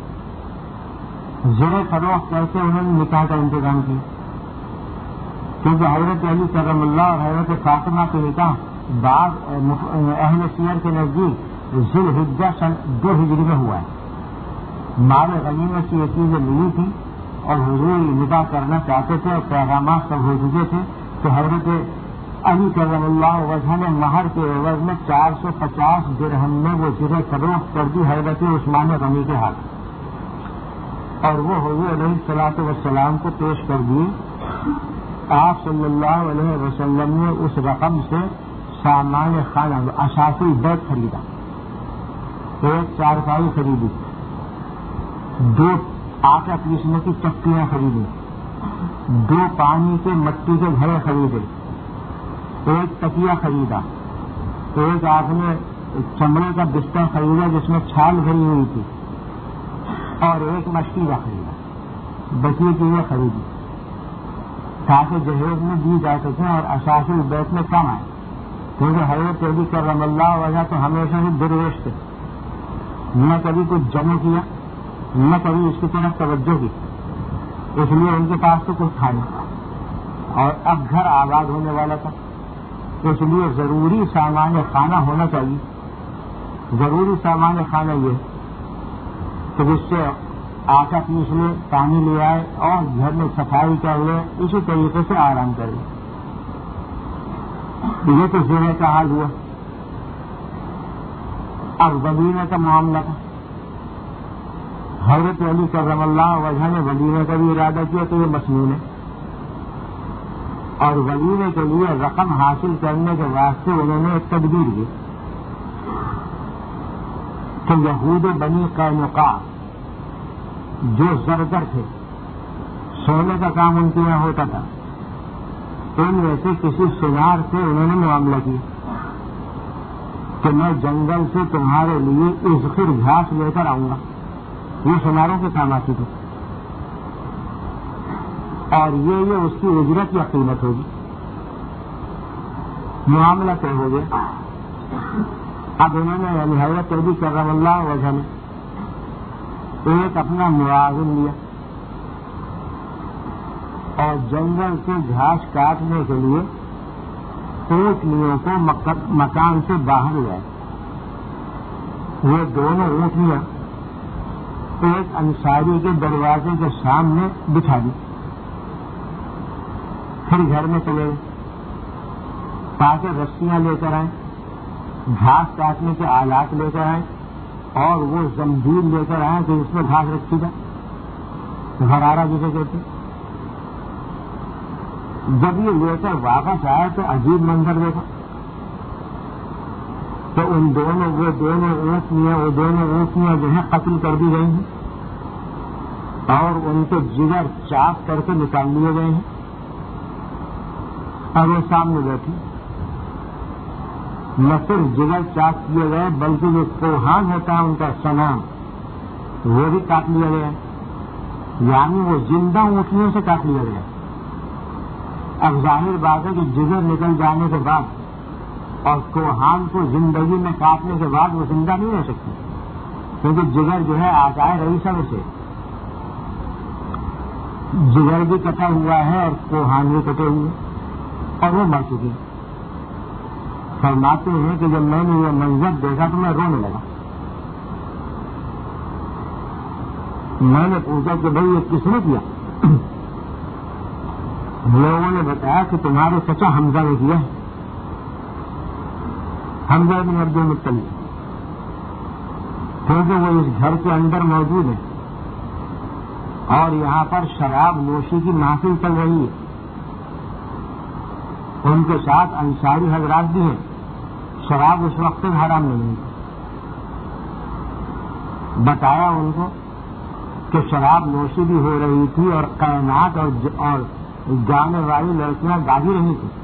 زر فروخت کر کے انہوں نے نکاح کا انتظام کیا کیونکہ حضرت علی کرم اللہ اور حضرت فاطمہ کے نکاح بعض اہل سیر کے نزدیک ذی الحجہ سن دو ہجری میں ہوا ہے. مال غنیمت کی یہ چیزیں ملی تھی اور حضور نکاح کرنا چاہتے تھے اور پیغامات سب ہو چکے تھے تو حضرت علی کرم اللہ وجہ نے مہر کے عوض میں چار سو پچاس درہم میں وہ زر فروخت کر دی حضرت عثمان غنی کے ہاتھ اور وہ حضور علیہ الصلوۃ والسلام کو پیش کر دیے. آپ صلی اللہ علیہ وسلم نے اس رقم سے سامان خانہ اساسی بیت خریدا، ایک چارپائی خریدی، دو آٹا پیسنے کی چکیاں خریدی، دو پانی کے مٹی کے گھڑے خریدے، ایک تکیا خریدا، ایک آپ نے چمڑے کا بستر خریدا جس میں چھال بھری ہوئی تھی اور ایک مچھلی کا خریدا. بچی چیزیں خریدی تاکہ جہیز میں دی جا سکیں اور اساسی بیت میں کم آئے کیونکہ حضرت علی کرم اللہ وجہ تو ہمیشہ ہی درویش تھے، نہ کبھی کچھ جمع کیا نہ کبھی اس کی طرف توجہ کی، اس لیے ان کے پاس تو کچھ تھا نہیں اور اب گھر آباد ہونے والا تھا اس لیے ضروری سامان خانہ ہونا چاہیے. ضروری سامان خانہ یہ کہ جس سے آٹا پیس لے، پانی لے آئے اور گھر میں صفائی کر لے، اسی طریقے سے آرام کر لے. یہ تو زینے کا حال ہوا. اب ولیمے کا معاملہ تھا. حضرت علی کرم اللہ وجہ نے ولیمے کا بھی ارادہ کیا تو یہ مسنون ہے اور ولیمے کے لیے رقم حاصل کرنے کے واسطے انہوں نے ایک تدبیر کی کہ یہود بنی قینقاع جو زرگر تھے، سونے کا کام ان کے یہاں ہوتا تھا، ان میں سے کسی سنار سے انہوں نے معاملہ کیا کہ میں جنگل سے تمہارے لیے اذخر گھاس لے کر آؤں گا. یہ سناروں کے کام آتی تھی اور یہ یہ اس کی اجرت یا قیمت ہوگی. معاملہ طے ہو گیا. اب انہوں نے یعنی حضرت علی کرم اللہ وجہ نے ایک اپنا معاون لیا اور جنگل سے گھاس کاٹنے کے لیے اونٹنیوں کو مکان سے باہر لائے. وہ دونوں اونٹنیاں ایک انصاری کے دروازے کے سامنے بچھا دی، پھر گھر میں چلے گئے تاکہ رسیاں لے کر آئیں، گھاس کاٹنے کے آلات لے کر آئیں اور وہ زنجیر لے کر آئیں کہ اس میں گھاس رکھی جائے، گھرارا جسے کہتے. جب یہ لے کر واپس آئے تو عجیب منظر دیکھا تو ان دونوں وہ دونوں اونٹنیاں وہ دونوں اونٹنیاں جو ہیں قتل کر دی گئی ہیں اور ان کے جگر چاک کر کے نکال لیے گئے ہیں اور وہ سامنے بیٹھی. نہ صرف جگر چاک کیے گئے بلکہ جو کوہان ہوتا ہے ان کا سنام وہ بھی کاٹ لیا گیا, یعنی وہ زندہ اونٹنیوں سے کاٹ لیا گیا. اب ظاہر بات ہے کہ جگر نکل جانے کے بعد اور کوہان کو زندگی میں کاٹنے کے بعد وہ زندہ نہیں رہ سکتی, کیونکہ جگر جو ہے آجائے رہی سب سے. جگر بھی کٹا ہوا ہے اور کوہان بھی کٹے ہوئے اور وہ مر چکی. فرماتے ہیں کہ جب میں نے یہ منظر دیکھا تو میں رونے لگا. میں نے پوچھا کہ بھائی یہ کس نے کیا؟ لوگوں نے بتایا کہ تمہارے چچا حمزہ نے کیا ہے, حمزہ بن عبد المطلب, کیونکہ وہ اس گھر کے اندر موجود ہے اور یہاں پر شراب نوشی کی محفل چل رہی ہے. ان کے ساتھ انصاری حضرات بھی ہیں. شراب اس وقت تک حرام نہیں ہے. بتایا ان کو کہ شراب نوشی بھی ہو رہی تھی اور کائنات اور, اور جانے والی لڑکیاں گا بھی رہی تھیں.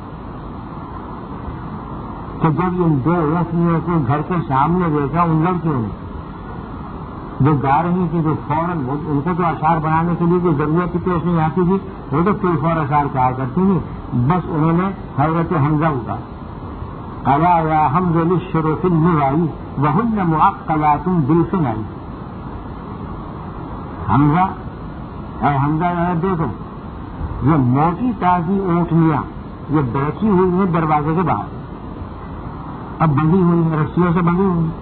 تو جب ان دو لڑکیوں کو گھر کے سامنے دیکھا ان لڑکیوں نے جو گا رہی تھی تو فوراً ان کو تو اشعار بنانے کے لیے کوئی ضرورت پیش نہیں آتی تھی, وہ تو کوئی فور اشعار کہا کرتی تھی. بس انہوں نے حضرت حمزہ کا الا یا حمزہ للشرف النوائی وہن معقلات بالفنائی. حمزہ اے حمزہ دیکھو یہ موٹی تازی اونٹنیاں یہ بیٹھی ہوئی ہیں دروازے کے باہر, اب بندھی ہوئی ہیں, رسیوں سے بندھی ہوئی.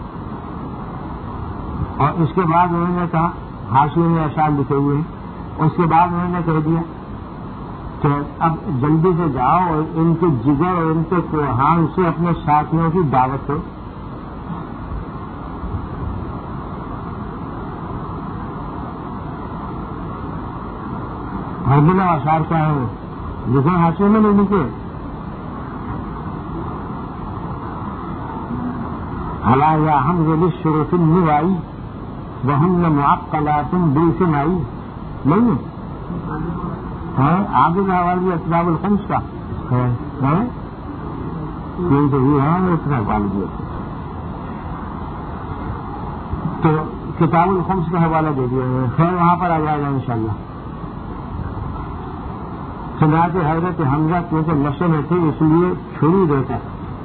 اور اس کے بعد انہوں نے کہا, حاشیے میں اشعار لکھے ہوئے ہیں, اس کے بعد انہوں نے کہہ دیا کہ اب جلدی سے جاؤ اور ان کے جگر اور ان کے کوہان سے اپنے ساتھیوں کی دعوت کرو. ہر بنا اشعار کیا ہے لکھے, حاشیے میں نہیں لکھے. الا یا حمزہ للشرف النوائی وہن معقلات بالفنائی نہیں ہے. آگے کا حوالہ بھی اسباب الخمس کا ہے, کوئی تو یہ ہے اتنا حوالہ دیا تو کتاب الخمس کا حوالہ دے دیا ہے. خیر وہاں پر آ جائے گا ان شاء اللہ. چنانچہ حضرت حمزہ کیونکہ نشے میں تھے اس لیے چھری دے کر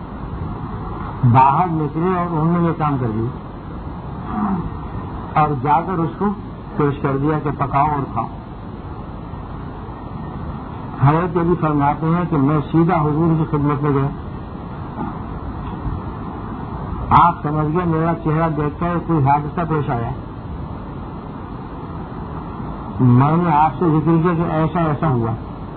باہر نکلے اور انہوں نے یہ کام کر لیا اور جا کر اس کو پیش کر دیا کہ پکاؤ اور کھاؤ. حضرت بھی فرماتے ہیں کہ میں سیدھا حضور کی خدمت میں گیا. آپ سمجھ گئے میرا چہرہ دیکھ کر کوئی حادثہ پیش آیا. میں نے آپ سے ذکر کیا کہ ایسا ایسا ہوا.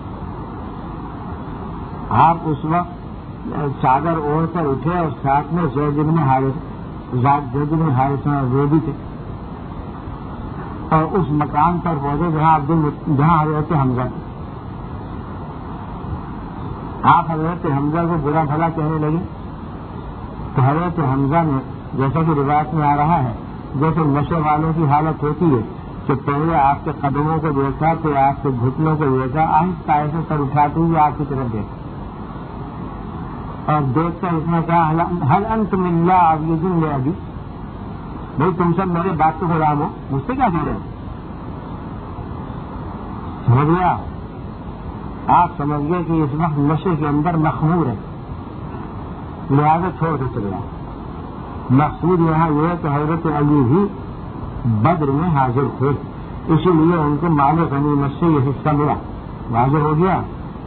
آپ اس وقت چادر اوڑھ کر اٹھے اور ساتھ میں زید بن حارث زید بن حارث وہ بھی تھے اور اس مکان پر پہنچے جہاں عبد جہاں حضرت حمزہ تھے. آپ حضرت حمزہ کو برا بھلا کہنے لگے تو حضرت حمزہ نے جیسا کہ روایت میں آ رہا ہے جیسے نشے والوں کی حالت ہوتی ہے کہ پہلے آپ کے قدموں کو دیکھا پھر آپ کے گھٹنوں کو دیکھا, آہستہ آہستہ سر اٹھاتے ہوئے آپ کی طرف دیکھا اور دیکھ کر اتنا کہا حل انتم اللہ اب یہ دن لے ابھی بھائی تم سب میرے بات کو غلام ہو, مجھ سے کیا کہہ رہے ہیں؟ سمجھ گیا آپ سمجھ گئے کہ اس وقت نشے کے اندر مخمور ہے, لہٰذا چھوڑ کے چل رہا. مقصود یہاں یہ ہے کہ حضرت علی ہی بدر میں حاضر تھے, اسی لیے ان کو مال غنیمت سے یہ حصہ ملا. واضح ہو گیا.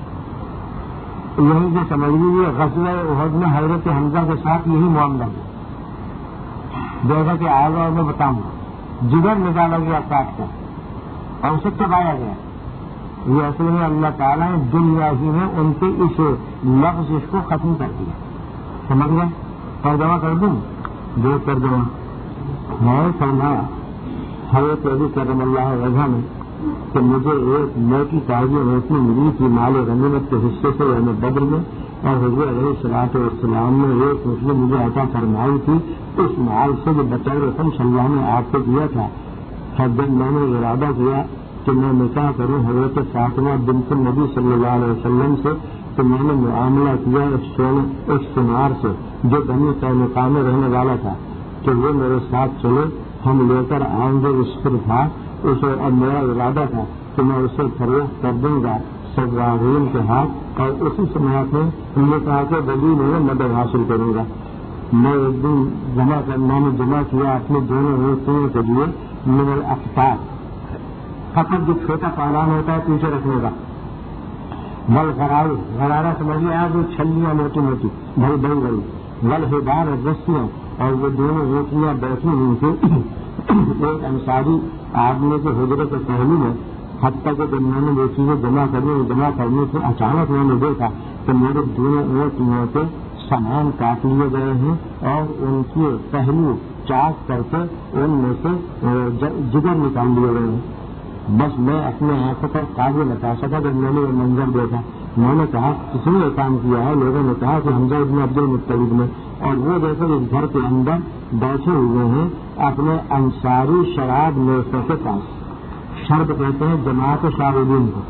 یہی جو سمجھ لیجیے غزوہ احد میں حضرت حمزہ کے ساتھ یہی معاملہ ہے. جیسا کہ آئے گا میں بتاؤں گا. جگر نکالا گیا کاٹ کا اور اسے چبایا گیا. یہ اصل میں اللہ تعالیٰ نے دنیا ہی میں ان کے اس لفظ اس کو ختم کر دیا. سمجھ گئے؟ ترجمہ کر دوں جو ترجمہ میں سمجھایا حضرت علی کرم اللہ وجہ میں کہ مجھے ایک موٹی تازی روشنی ملی تھی مال غنیمت کے حصے سے یعنی بدر میں, اور حضور علیہ الصلوۃ والسلام نے ایک مسلم مجھے عطا فرمائی تھی. اس مال سے جو بطور رقم صلی اللہ نے آپ کو دیا تھا جب میں نے ارادہ کیا کہ میں نکاح کروں حضرت فاطمہ بنت النبی صلی اللہ علیہ وسلم سے، تو میں نے معاملہ کیا اس سونے اس سنار سے جو بنی قینقاع میں رہنے والا تھا کہ وہ میرے ساتھ چلے، ہم لے کر آئیں گے۔ اس پر تھا اسے، اور میرا ارادہ تھا کہ میں اسے فروخت کر دوں گا سراغین کے ہاتھ، اور اسی سماعت میں ہم نے کہا کہ ولی میں مدد حاصل کروں گا۔ میں ایک دن جمع کر میں نے جمع کیا اپنے دونوں روٹیوں کے لیے میرے افطار، فقط جو چھوٹا پالان ہوتا ہے پیچھے رکھنے کا، بل غرارے غرارہ سمجھ لیا جو چھلیاں موٹی موٹی بڑی بڑی بڑی بل ہدار اور رسیاں، اور وہ دونوں روٹیاں بیٹھی ہوئی تھی ایک انصاری آدمی کے حجرے کے پہلو میں۔ حتیٰ کہ جب میں نے وہ چیزیں جمع کرنے جمع کرنے سے اچانک میں نے دیکھا کہ میرے دونوں روٹیوں کے سامان کاٹ لیے گئے ہیں اور ان کے پہلو چاک کر کے ان میں سے جگر نکال لیے گئے ہیں۔ بس میں اپنے آنکھوں پر قابو بتا سکا جب میں نے یہ منظر دیکھا۔ میں نے کہا کس نے یہ کام کیا ہے؟ لوگوں نے کہا کہ حمزہ ابن عبد المطلب نے، اور وہ جیسے اس گھر کے اندر بیٹھے ہوئے ہیں اپنے انصاری شراب نوشوں کے پاس۔ شرب کہتے ہیں جماعت شاربین کو،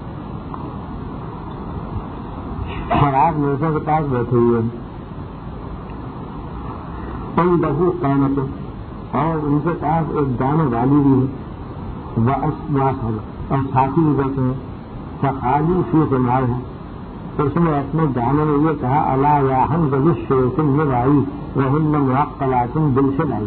شراب نوشوں کے پاس بیٹھے ہوئے ہیں۔ کوئی بہو قیمت، اور ان کے پاس ایک دانے والی بھی ہے، اور ساتھی بھی بیٹھے ہیں، فخالی فی قمار ہے۔ تو اس نے اپنے گانے میں یہ کہا الا یا ہم بلش شوکن میں آئی رہن معقلاتن دل سے لائی۔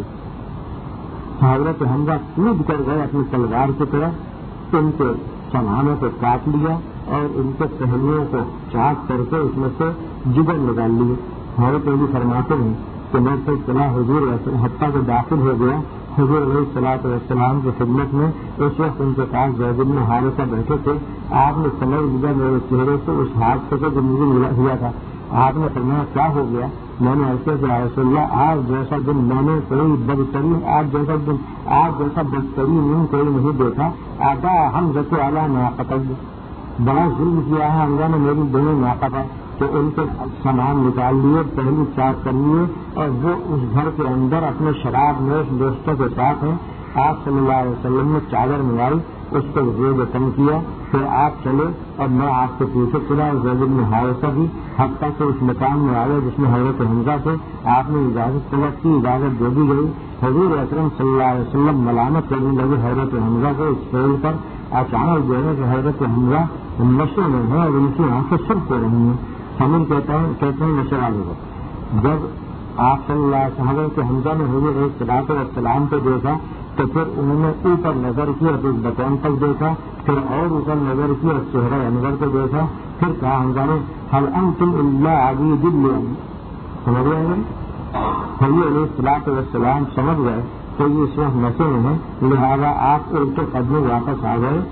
حضرت حمزہ کود کر گئے اپنی تلوار کی طرف، ان کے سامانوں کو کاٹ لیا اور ان کے پہلوؤں کو چاک کر کے اس میں سے جگر نکال لیے۔ حضرت علی فرماتے ہیں کہ میں تو چلا حضور حتیٰ کو داخل ہو گیا حضور علیہ الصلوۃ والسلام کی خدمت میں۔ اس وقت ان کے پاس زید بن حارثہ بیٹھے تھے۔ آپ نے سمجھ لیا میرے چہرے سے اس حادثے کو جو مجھے ملا ہوا تھا۔ آپ نے فرمایا کیا ہو گیا؟ میں نے ایسے کہ رسول اللہ آج جیسا دن میں نے کوئی بدترین آج جیسا دن آج جیسا بدترین کوئی نہیں دیکھا۔ آتا ہم زکو اعلیٰ ناقہ، بڑا ظلم کیا ہے حمزہ نے میری دونوں ناقہ پر، تو ان کے سامان نکال لیے، پہلو چاک کر لیے، اور وہ اس گھر کے اندر اپنے شراب نوش دوستوں کے ساتھ ہیں۔ آپ صلی اللہ علیہ وسلم نے چادر منگائی، اس پر زیب کم کیا، پھر آپ چلے اور میں آپ کے پیچھے چلا، زید بن حارثہ بھی، حتیٰ کہ اس مکان میں آئے جس میں حضرت حمزہ تھے۔ آپ نے اجازت طلب کی، اجازت دے دی گئی۔ حضور اکرم صلی اللہ علیہ وسلم ملامت کرنے لگے حضرت حمزہ کو اس فعل پر۔ اچانک جو ہے کہ حضرت حمزہ نشے میں ہیں اور ان کی آنکھیں سرخ ہو رہی ہیں۔ ہمیں کہتے ہیں کہتے ہیں نشے والے کو، جب آپ صلی اللہ علیہ وسلم کے حمزہ نے حضور علیہ الصلوۃ والسلام کو دیکھا تو پھر انہوں نے اوپر نظر کی اور اس بطن تک دیکھا، پھر اور اوپر نظر کی اور چہرہ انور کو دیکھا، پھر کہا حمزہ نے هل انتم الا عبید لله، سمجھ رہے ہیں؟ حضور علیہ الصلوۃ والسلام سمجھ گئے کہ یہ اس وقت نشے میں ہیں، لہٰذا آپ ان کے قدموں واپس آ گئے۔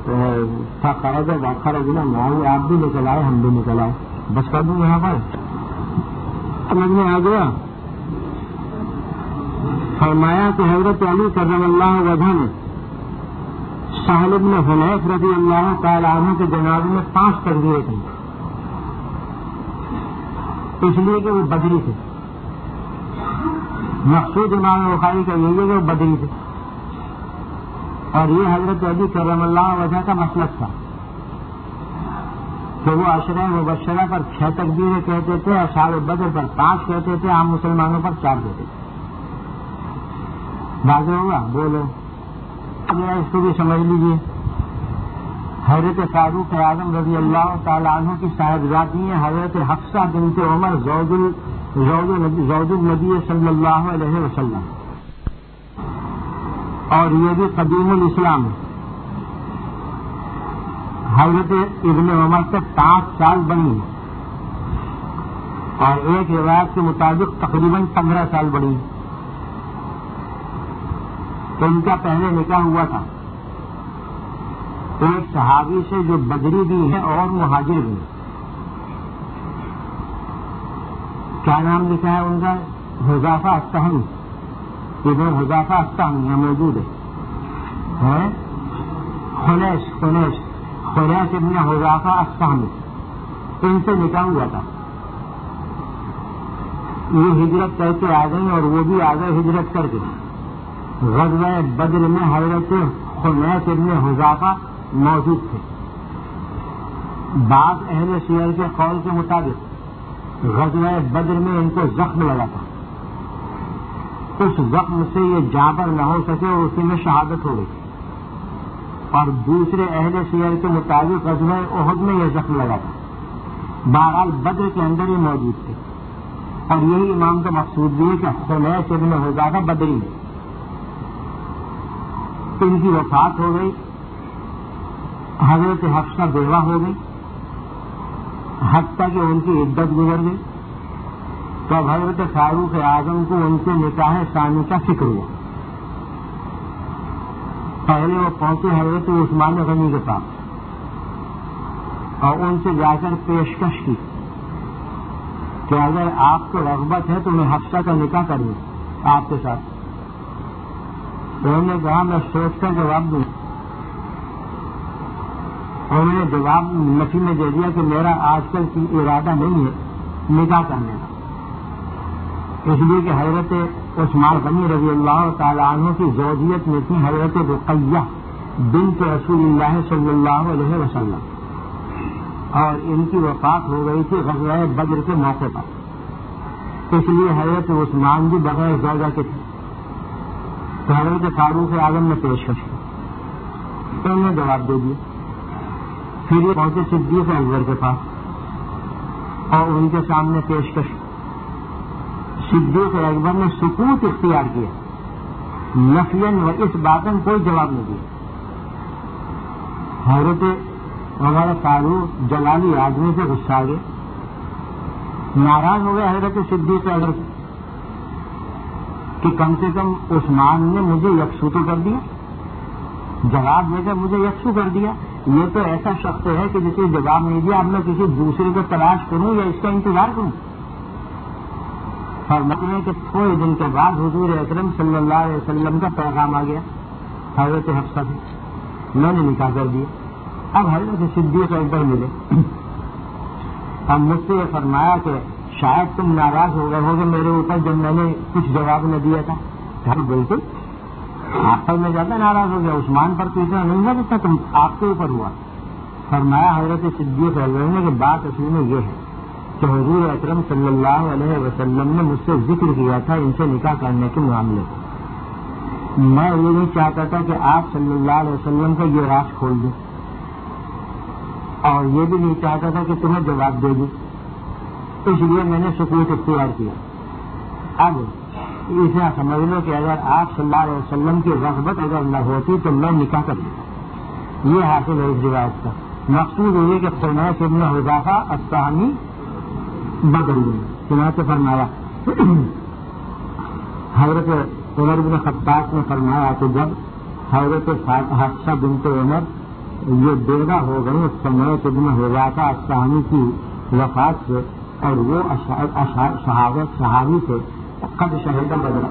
فخرج وخرجنا معه، آپ بھی نکل آئے ہم بھی نکل آئے۔ بس کر دوں یہاں پر سمجھ میں آ گیا۔ فرمایا کہ حضرت علی کرم اللہ وجہ نے سہل بن حنیف رضی اللہ تعالی عنہ کے جنازے میں پانچ تکبیریں تھیں، اس لیے کہ وہ بدری تھے۔ مقصود امام بخاری کا یہ ہے کہ وہ بدری تھے، اور یہ حضرت علی کرم اللہ وجہ کا مسلک تھا کہ وہ عشرہ مبشرہ پر چھ تکبیریں کہتے تھے، اصحاب بدر پر پانچ کہتے تھے، عام مسلمانوں پر چار کہتے تھے۔ واضح ہوگا؟ بولو اس کو بھی سمجھ لیجیے۔ حضرت فاروق اعظم رضی اللہ تعالیٰ عنہ کی صاحبزادی ہیں حضرت حفصہ بنت عمر زوج زوج النبی صلی اللہ علیہ وسلم، اور یہ بھی قدیم الاسلام ہے۔ حضرت ابن عمر سے پانچ سال بڑی اور ایک روایت کے مطابق تقریباً پندرہ سال بڑی، تو ان کا پہلے نکاح ہوا تھا ایک صحابی سے جو بدری بھی ہے اور مہاجر بھی ہے۔ کیا نام لکھا ہے ان کا؟ حذیفہ السہمی، ابن حذیفہ السہمی یہاں موجود ہے۔ خنیش خنیش خنیش ابن حذیفہ السہمی، ان سے نکاح ہوا تھا۔ یہ ہجرت کر کے آ گئی اور وہ بھی آ گئے ہجرت کر کے، غزوہ بدر میں حضرت خنیس ابن حذافہ موجود تھے. بعض اہل سیر کے قول کے مطابق غزوہ بدر میں ان کو زخم لگا تھا. اس زخم سے یہ جابر نہ ہو سکے اور اسی میں شہادت ہو گئی. اور دوسرے اہل سیر کے مطابق غزوہ احد میں یہ زخم لگا تھا. بہرحال بدر کے اندر ہی موجود تھے. اور یہی امام کا مقصود بھی ہے کہ خنیس ابن حذافہ بدری ہے. ان کی وفات ہو گئی. حضرت حفصہ بیوہ ہو گئی حتیٰ کہ ان کی عدت گزر گئی. تو اب حضرت فاروق اعظم کو ان کے نکاح ثانی کا فکر ہوا. پہلے وہ پہنچے حضرت عثمان غنی کے پاس اور ان سے جا کر پیشکش کی کہ اگر آپ کو رغبت ہے تو میں حفصہ کا نکاح کر دوں آپ کے ساتھ. انہوں نے کہا میں سوچ کر جواب دوں. انہوں نے جواب نفی میں دے دیا کہ میرا آج کل کی ارادہ نہیں ہے نکاح کرنے کا. اس لیے کہ حضرت عثمان غنی رضی اللہ تعالیٰ عنہ کی زوجیت میں تھی حضرت رقیہ بنت رسول اللہ صلی اللہ علیہ وسلم اور ان کی وفات ہو گئی تھی غزوہ بدر کے موقع پر. اس لیے حضرت عثمان بھی بغیر زوجہ کے تھے. تو حضرت فاروق اعظم نے پیشکش کی. انہوں نے جواب دے دیا. پھر یہ پہنچے صدیق اکبر کے پاس اور ان کے سامنے پیشکش. صدیق اکبر نے سکوت اختیار کیا. نفیاً و اس باتاً کوئی جواب نہیں دیا. حضرت ہمارا فاروق جلالی آدمی سے غصہ آ گئے. ناراض ہو گئے حضرت صدیق اکبر کہ کم سے کم عثمان نے مجھے یکسو تو کر دیا. جواب دے کر مجھے یکسو کر دیا. یہ تو ایسا شخص ہے کہ جسے جواب نہیں دیا اب میں کسی دوسرے کو تلاش کروں یا اس کا انتظار کروں. فرماتے ہیں کہ تھوڑے دن کے بعد حضور اکرم صلی اللہ علیہ وسلم کا پیغام آ گیا حضرت حفصہ سے. میں نے نکاح کر دیا. اب حضرت صدیق اکبر ملے. اب مجھ سے یہ فرمایا کہ شاید تم ناراض ہو گئے ہوگے میرے اوپر جب میں نے کچھ جواب نہ دیا تھا. بالکل آپ پر میں زیادہ ناراض ہو گیا. عثمان پر تو اتنا نہیں ہوا جتنا تم آپ کے اوپر ہوا. فرمایا حضرت صدیق اکبر نے کہ بات اصل میں یہ ہے کہ حضور اکرم صلی اللہ علیہ وسلم نے مجھ سے ذکر کیا تھا ان سے نکاح کرنے کے معاملے میں. میں یہ نہیں چاہتا تھا کہ آپ صلی اللہ علیہ وسلم کو یہ راز کھول دیں اور یہ بھی نہیں چاہتا تھا کہ تمہیں جواب دے دوں. اس لیے میں نے سکوت اختیار کیا. اب اسے سمجھ لو کہ اگر آپ صلی اللہ علیہ وسلم کی رغبت اگر نہ ہوتی تو میں نکاح کر لیتا. یہ حاصل ہے اس روایت کا. مقصود یہ کہ خنیس ابن حذافہ الثانی بدری چنانچہ فرمایا. حضرت عمر بن خطاب نے فرمایا کہ جب حضرت حفصہ بنت عمر یہ بیوہ ہو گئی خنیس ابن حذافہ الثانی کی وفات سے اور وہ صحابت صحابی سے قد شہید بدر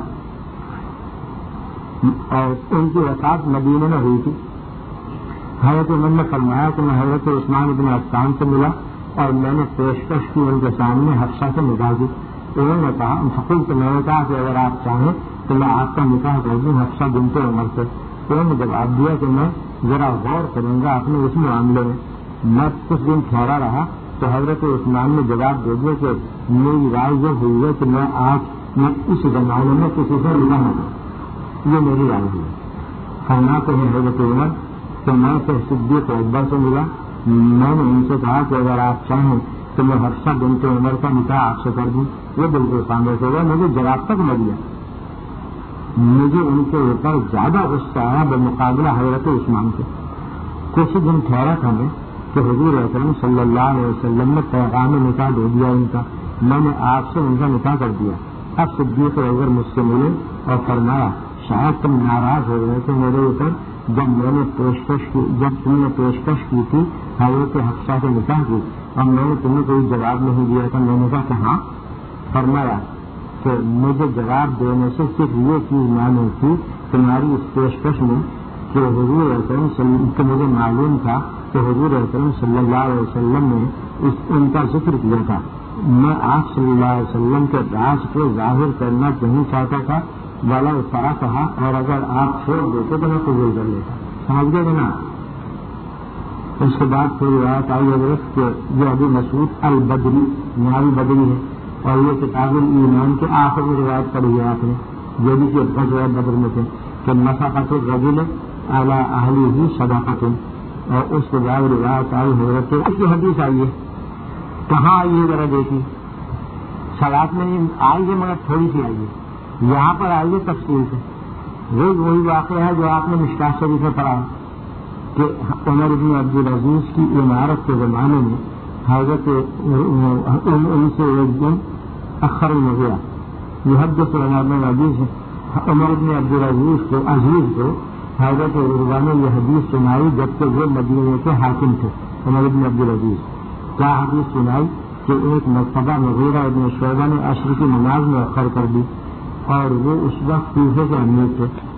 اور ان کی وفات مدینہ میں ہوئی تھی. حضرت عمر نے فرمایا کہ میں حضرت عثمان بن عفان سے ملا اور میں نے پیشکش کی ان کے سامنے حفصہ سے نکاح دی. انہوں نے کہا فقلت تو میں نے کہا کہ اگر آپ چاہیں تو میں آپ کا نکاح کر دوں حفصہ بنت عمر سے. انہوں نے جواب دیا کہ میں ذرا غور کروں گا اپنے اس معاملے میں. میں کچھ دن ٹھہرا رہا تو حضرت عثمان نے جواب دے دیا کہ میری رائے یہ ہوئی ہے کہ میں آج میں اس زمانے میں کسی سے نکاح نہ کروں. یہ میری رائے ہوئی. فرماتے ہیں حضرت عمر کہ میں پھر صدیق اکبر سے ملا. میں نے ان سے کہا کہ اگر آپ چاہیں تو میں حفصہ بنت عمر کا نکاح آپ سے کر دوں. وہ بالکل خاموش ہو گیا. مجھے جواب تک نہ دیا. مجھے ان کے اوپر زیادہ غصہ آیا بمقابلہ حضرت عثمان سے. کچھ دن ٹھہرا تھا میں کہ حضور اکرم صلی اللہ علیہ وسلم نے پیغام نکاح دے دیا ان کا. میں نے آپ سے ان کا نکاح کر دیا. اب صدیق اکبر مجھ سے ملے اور فرمایا شاید تم ناراض ہو گئے تھے میرے اوپر جب میں نے پیشکش کی جب تم نے پیشکش کی تھی حضرت حفصہ سے نکاح کی اور میں نے تمہیں کوئی جواب نہیں دیا تھا. میں نے کہا کہ ہاں. فرمایا کہ مجھے جواب دینے سے صرف یہ چیز معلوم تھی تمہاری اس پیشکش میں کہ حضور اکرم صلی مجھے معلوم تھا کہ حضور اکرم صلی اللہ علیہ وسلم نے اس ان کا ذکر کیا تھا. میں آپ صلی اللہ علیہ وسلم کے راز کو ظاہر کرنا نہیں چاہتا تھا والا سرا کہا اور اگر آپ چھوڑ دیتے تو میں قبول کر لیتا. سمجھ گئے نا. اس کے بعد پھر روایت آئی حضرت کہ یہ ابو مسعود البدری ناوی بدری ہے اور یہ کتاب الایمان کے آخر میں روایت پڑھی ہے آپ نے جو بھی کہ روایت بدر میں تھے کہ نفقۃ الرجل علی اہلہ صدقۃ. اور اس کے بعد روایت آئی حضرت اس کی حدیث آئی ہے. کہاں آئی ہے ذرا دیکھیے. صلاۃ میں نہیں آئی ہے مگر تھوڑی سی آئی ہے. یہاں پر آئی ہے تفصیل سے. وہ وہی واقعہ ہے جو آپ نے مشکاۃ شریف میں پڑھا کہ عمر بن عبدالعزیز کی عمارت کے زمانے میں حضرت ان سے ایک دن اخر میں گیا. محدث عمر عزیز عمر بن عبدالعزیز کو عزیز کو حضرت عروہ نے یہ حدیث سنائی جبکہ وہ مدینے کے حاکم تھے. عمر بن عبدالعزیز کیا حدیث سنائی کہ ایک مرتبہ مغیرہ ابن شعبہ نے عصر کی نماز میں اخر کر دی اور وہ اس وقت کوفے کے امیر تھے.